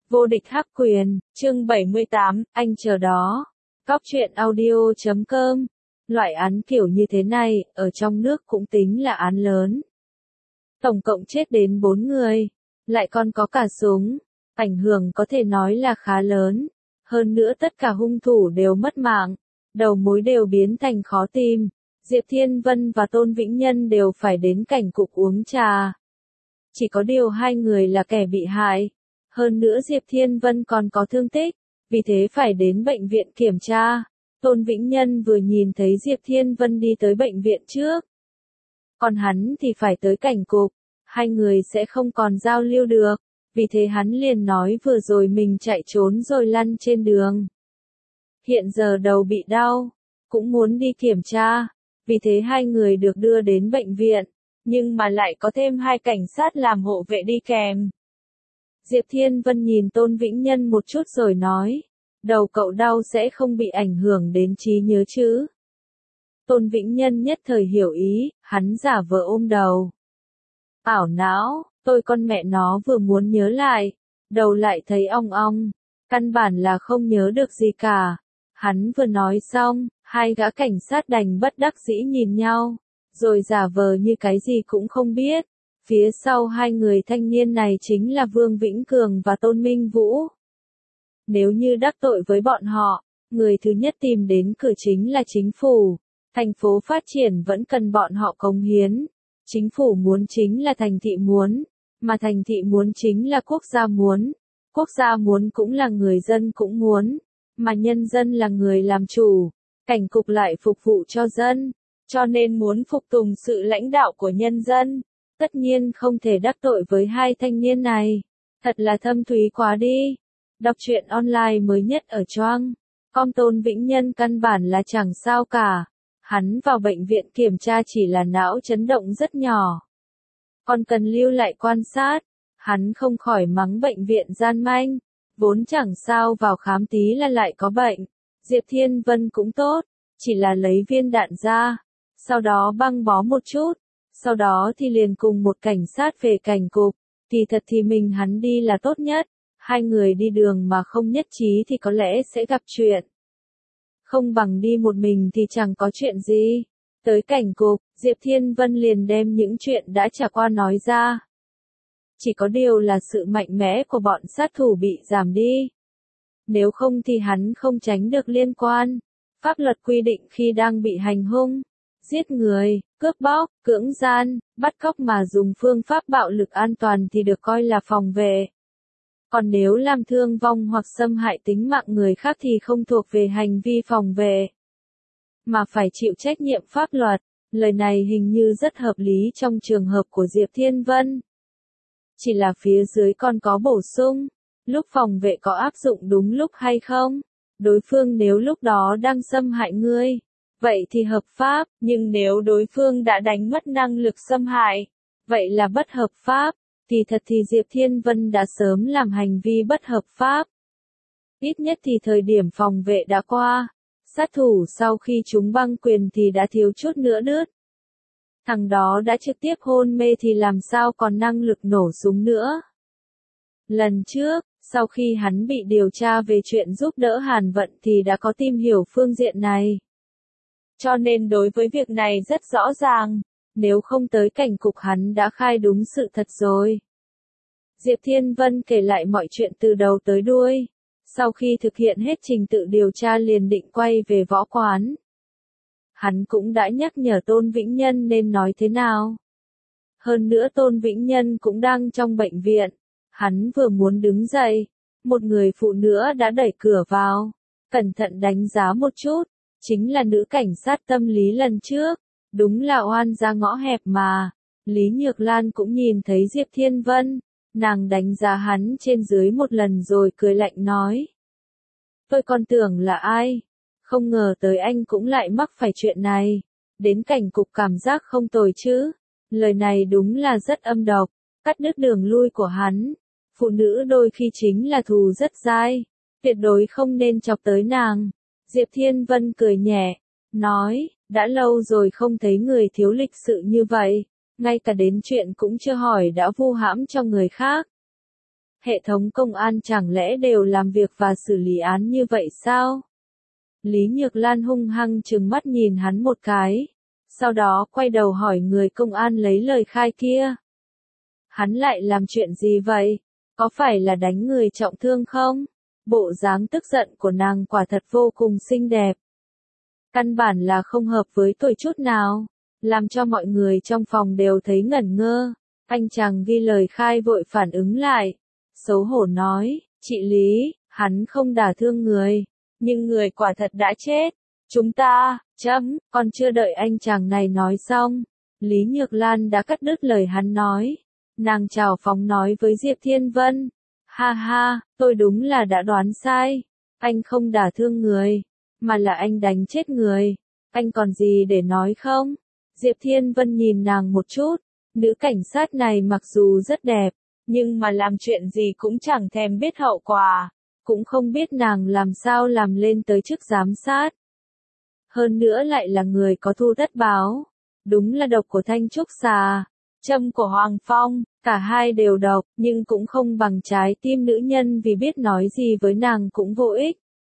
Vô địch hắc quyền, chương 78, anh chờ đó. Góc truyện audio.com. Loại án kiểu như thế này, ở trong nước cũng tính là án lớn. Tổng cộng chết đến 4 người, lại còn có cả súng, ảnh hưởng có thể nói là khá lớn. Hơn nữa tất cả hung thủ đều mất mạng, đầu mối đều biến thành khó tìm. Diệp Thiên Vân và Tôn Vĩnh Nhân đều phải đến cảnh cục uống trà. Chỉ có điều hai người là kẻ bị hại. Hơn nữa Diệp Thiên Vân còn có thương tích, vì thế phải đến bệnh viện kiểm tra. Tôn Vĩnh Nhân vừa nhìn thấy Diệp Thiên Vân đi tới bệnh viện trước. Còn hắn thì phải tới cảnh cục, hai người sẽ không còn giao lưu được, vì thế hắn liền nói vừa rồi mình chạy trốn rồi lăn trên đường. Hiện giờ đầu bị đau, cũng muốn đi kiểm tra, vì thế hai người được đưa đến bệnh viện, nhưng mà lại có thêm hai cảnh sát làm hộ vệ đi kèm. Diệp Thiên Vân nhìn Tôn Vĩnh Nhân một chút rồi nói, đầu cậu đau sẽ không bị ảnh hưởng đến trí nhớ chứ. Tôn Vĩnh Nhân nhất thời hiểu ý, hắn giả vờ ôm đầu. Ảo não, tôi con mẹ nó vừa muốn nhớ lại, đầu lại thấy ong ong, căn bản là không nhớ được gì cả. Hắn vừa nói xong, hai gã cảnh sát đành bất đắc dĩ nhìn nhau, rồi giả vờ như cái gì cũng không biết. Phía sau hai người thanh niên này chính là Vương Vĩnh Cường và Tôn Minh Vũ. Nếu như đắc tội với bọn họ, người thứ nhất tìm đến cửa chính là chính phủ. Thành phố phát triển vẫn cần bọn họ cống hiến. Chính phủ muốn chính là thành thị muốn, mà thành thị muốn chính là quốc gia muốn. Quốc gia muốn cũng là người dân cũng muốn, mà nhân dân là người làm chủ. Cảnh cục lại phục vụ cho dân, cho nên muốn phục tùng sự lãnh đạo của nhân dân. Tất nhiên không thể đắc tội với hai thanh niên này. Thật là thâm thúy quá đi. Đọc truyện online mới nhất ở Choang. Com. Tôn Vĩnh Nhân căn bản là chẳng sao cả. Hắn vào bệnh viện kiểm tra chỉ là não chấn động rất nhỏ. Còn cần lưu lại quan sát. Hắn không khỏi mắng bệnh viện gian manh. Vốn chẳng sao vào khám tí là lại có bệnh. Diệp Thiên Vân cũng tốt. Chỉ là lấy viên đạn ra. Sau đó băng bó một chút. Sau đó thì liền cùng một cảnh sát về cảnh cục, kỳ thật thì mình hắn đi là tốt nhất, hai người đi đường mà không nhất trí thì có lẽ sẽ gặp chuyện. Không bằng đi một mình thì chẳng có chuyện gì. Tới cảnh cục, Diệp Thiên Vân liền đem những chuyện đã trải qua nói ra. Chỉ có điều là sự mạnh mẽ của bọn sát thủ bị giảm đi. Nếu không thì hắn không tránh được liên quan. Pháp luật quy định khi đang bị hành hung, giết người, cướp bóc, cưỡng gian, bắt cóc mà dùng phương pháp bạo lực an toàn thì được coi là phòng vệ. Còn nếu làm thương vong hoặc xâm hại tính mạng người khác thì không thuộc về hành vi phòng vệ, mà phải chịu trách nhiệm pháp luật. Lời này hình như rất hợp lý trong trường hợp của Diệp Thiên Vân. Chỉ là phía dưới còn có bổ sung, lúc phòng vệ có áp dụng đúng lúc hay không? Đối phương nếu lúc đó đang xâm hại ngươi, vậy thì hợp pháp, nhưng nếu đối phương đã đánh mất năng lực xâm hại, vậy là bất hợp pháp. Thì thật thì Diệp Thiên Vân đã sớm làm hành vi bất hợp pháp. Ít nhất thì thời điểm phòng vệ đã qua. Sát thủ sau khi chúng băng quyền thì đã thiếu chút nữa đứt. Thằng đó đã trực tiếp hôn mê thì làm sao còn năng lực nổ súng nữa. Lần trước, sau khi hắn bị điều tra về chuyện giúp đỡ Hàn Vận thì đã có tìm hiểu phương diện này. Cho nên đối với việc này rất rõ ràng, nếu không tới cảnh cục hắn đã khai đúng sự thật rồi. Diệp Thiên Vân kể lại mọi chuyện từ đầu tới đuôi. Sau khi thực hiện hết trình tự điều tra liền định quay về võ quán. Hắn cũng đã nhắc nhở Tôn Vĩnh Nhân nên nói thế nào. Hơn nữa Tôn Vĩnh Nhân cũng đang trong bệnh viện. Hắn vừa muốn đứng dậy, một người phụ nữ đã đẩy cửa vào. Cẩn thận đánh giá một chút. Chính là nữ cảnh sát tâm lý lần trước. Đúng là oan ra ngõ hẹp mà. Lý Nhược Lan cũng nhìn thấy Diệp Thiên Vân. Nàng đánh giá hắn trên dưới một lần rồi cười lạnh nói. Tôi còn tưởng là ai. Không ngờ tới anh cũng lại mắc phải chuyện này. Đến cảnh cục cảm giác không tồi chứ. Lời này đúng là rất âm độc. Cắt đứt đường lui của hắn. Phụ nữ đôi khi chính là thù rất dai. Tuyệt đối không nên chọc tới nàng. Diệp Thiên Vân cười nhẹ, nói, đã lâu rồi không thấy người thiếu lịch sự như vậy, ngay cả đến chuyện cũng chưa hỏi đã vu hãm cho người khác. Hệ thống công an chẳng lẽ đều làm việc và xử lý án như vậy sao? Lý Nhược Lan hung hăng trừng mắt nhìn hắn một cái, sau đó quay đầu hỏi người công an lấy lời khai kia. Hắn lại làm chuyện gì vậy? Có phải là đánh người trọng thương không? Bộ dáng tức giận của nàng quả thật vô cùng xinh đẹp. Căn bản là không hợp với tôi chút nào, làm cho mọi người trong phòng đều thấy ngẩn ngơ. Anh chàng ghi lời khai vội phản ứng lại, xấu hổ nói, chị Lý, hắn không đả thương người, nhưng người quả thật đã chết. Chúng ta, còn chưa đợi anh chàng này nói xong, Lý Nhược Lan đã cắt đứt lời hắn nói. Nàng chào phóng nói với Diệp Thiên Vân, ha ha, tôi đúng là đã đoán sai, anh không đả thương người, mà là anh đánh chết người, anh còn gì để nói không? Diệp Thiên Vân nhìn nàng một chút, nữ cảnh sát này mặc dù rất đẹp, nhưng mà làm chuyện gì cũng chẳng thèm biết hậu quả, cũng không biết nàng làm sao làm lên tới chức giám sát. Hơn nữa lại là người có thu tất báo, đúng là độc của Thanh Trúc Xà, châm của Hoàng Phong, cả hai đều độc, nhưng cũng không bằng trái tim nữ nhân vì biết nói gì với nàng cũng vô ích.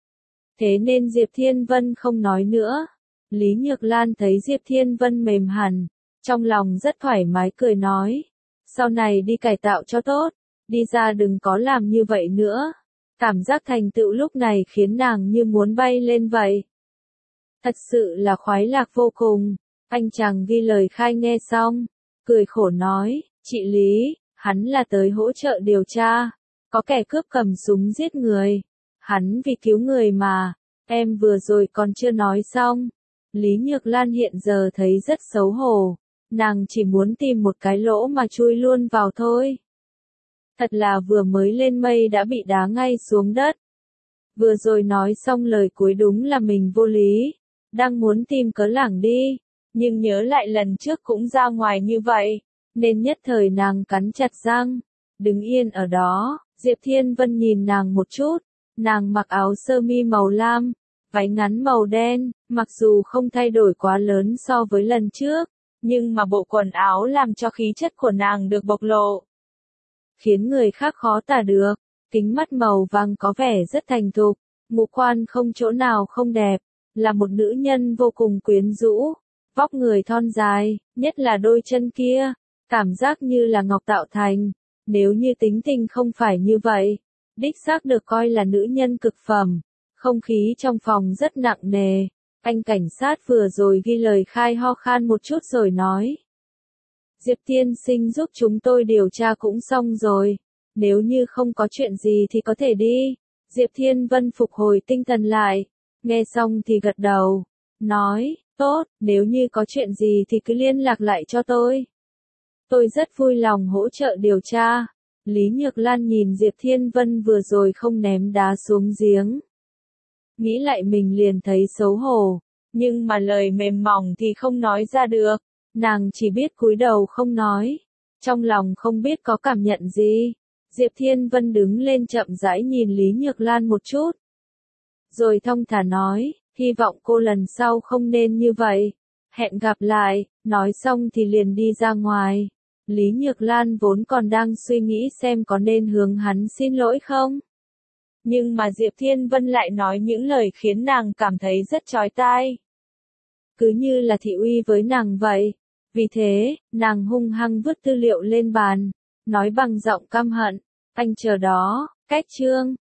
Thế nên Diệp Thiên Vân không nói nữa. Lý Nhược Lan thấy Diệp Thiên Vân mềm hẳn, trong lòng rất thoải mái cười nói, sau này đi cải tạo cho tốt, đi ra đừng có làm như vậy nữa. Cảm giác thành tựu lúc này khiến nàng như muốn bay lên vậy. Thật sự là khoái lạc vô cùng. Anh chàng ghi lời khai nghe xong, cười khổ nói, chị Lý, hắn là tới hỗ trợ điều tra, có kẻ cướp cầm súng giết người, hắn vì cứu người mà, em vừa rồi còn chưa nói xong. Lý Nhược Lan hiện giờ thấy rất xấu hổ, nàng chỉ muốn tìm một cái lỗ mà chui luôn vào thôi. Thật là vừa mới lên mây đã bị đá ngay xuống đất. Vừa rồi nói xong lời cuối đúng là mình vô lý, đang muốn tìm cớ lảng đi, nhưng nhớ lại lần trước cũng ra ngoài như vậy, nên nhất thời nàng cắn chặt răng, đứng yên ở đó. Diệp Thiên Vân nhìn nàng một chút, nàng mặc áo sơ mi màu lam, váy ngắn màu đen, mặc dù không thay đổi quá lớn so với lần trước, nhưng mà bộ quần áo làm cho khí chất của nàng được bộc lộ, khiến người khác khó tả được. Kính mắt màu vàng có vẻ rất thành thục, ngũ quan không chỗ nào không đẹp, là một nữ nhân vô cùng quyến rũ, vóc người thon dài, nhất là đôi chân kia, cảm giác như là ngọc tạo thành, nếu như tính tình không phải như vậy, đích xác được coi là nữ nhân cực phẩm. Không khí trong phòng rất nặng nề, anh cảnh sát vừa rồi ghi lời khai ho khan một chút rồi nói. Diệp tiên sinh giúp chúng tôi điều tra cũng xong rồi, nếu như không có chuyện gì thì có thể đi. Diệp Thiên Vân phục hồi tinh thần lại, nghe xong thì gật đầu, nói, tốt, nếu như có chuyện gì thì cứ liên lạc lại cho tôi. Tôi rất vui lòng hỗ trợ điều tra. Lý Nhược Lan nhìn Diệp Thiên Vân vừa rồi không ném đá xuống giếng. Nghĩ lại mình liền thấy xấu hổ, nhưng mà lời mềm mỏng thì không nói ra được, nàng chỉ biết cúi đầu không nói, trong lòng không biết có cảm nhận gì. Diệp Thiên Vân đứng lên chậm rãi nhìn Lý Nhược Lan một chút, rồi thong thả nói, hy vọng cô lần sau không nên như vậy, hẹn gặp lại. Nói xong thì liền đi ra ngoài. Lý Nhược Lan vốn còn đang suy nghĩ xem có nên hướng hắn xin lỗi không. Nhưng mà Diệp Thiên Vân lại nói những lời khiến nàng cảm thấy rất chói tai. Cứ như là thị uy với nàng vậy. Vì thế, nàng hung hăng vứt tư liệu lên bàn, nói bằng giọng căm hận, anh chờ đó, cách chương.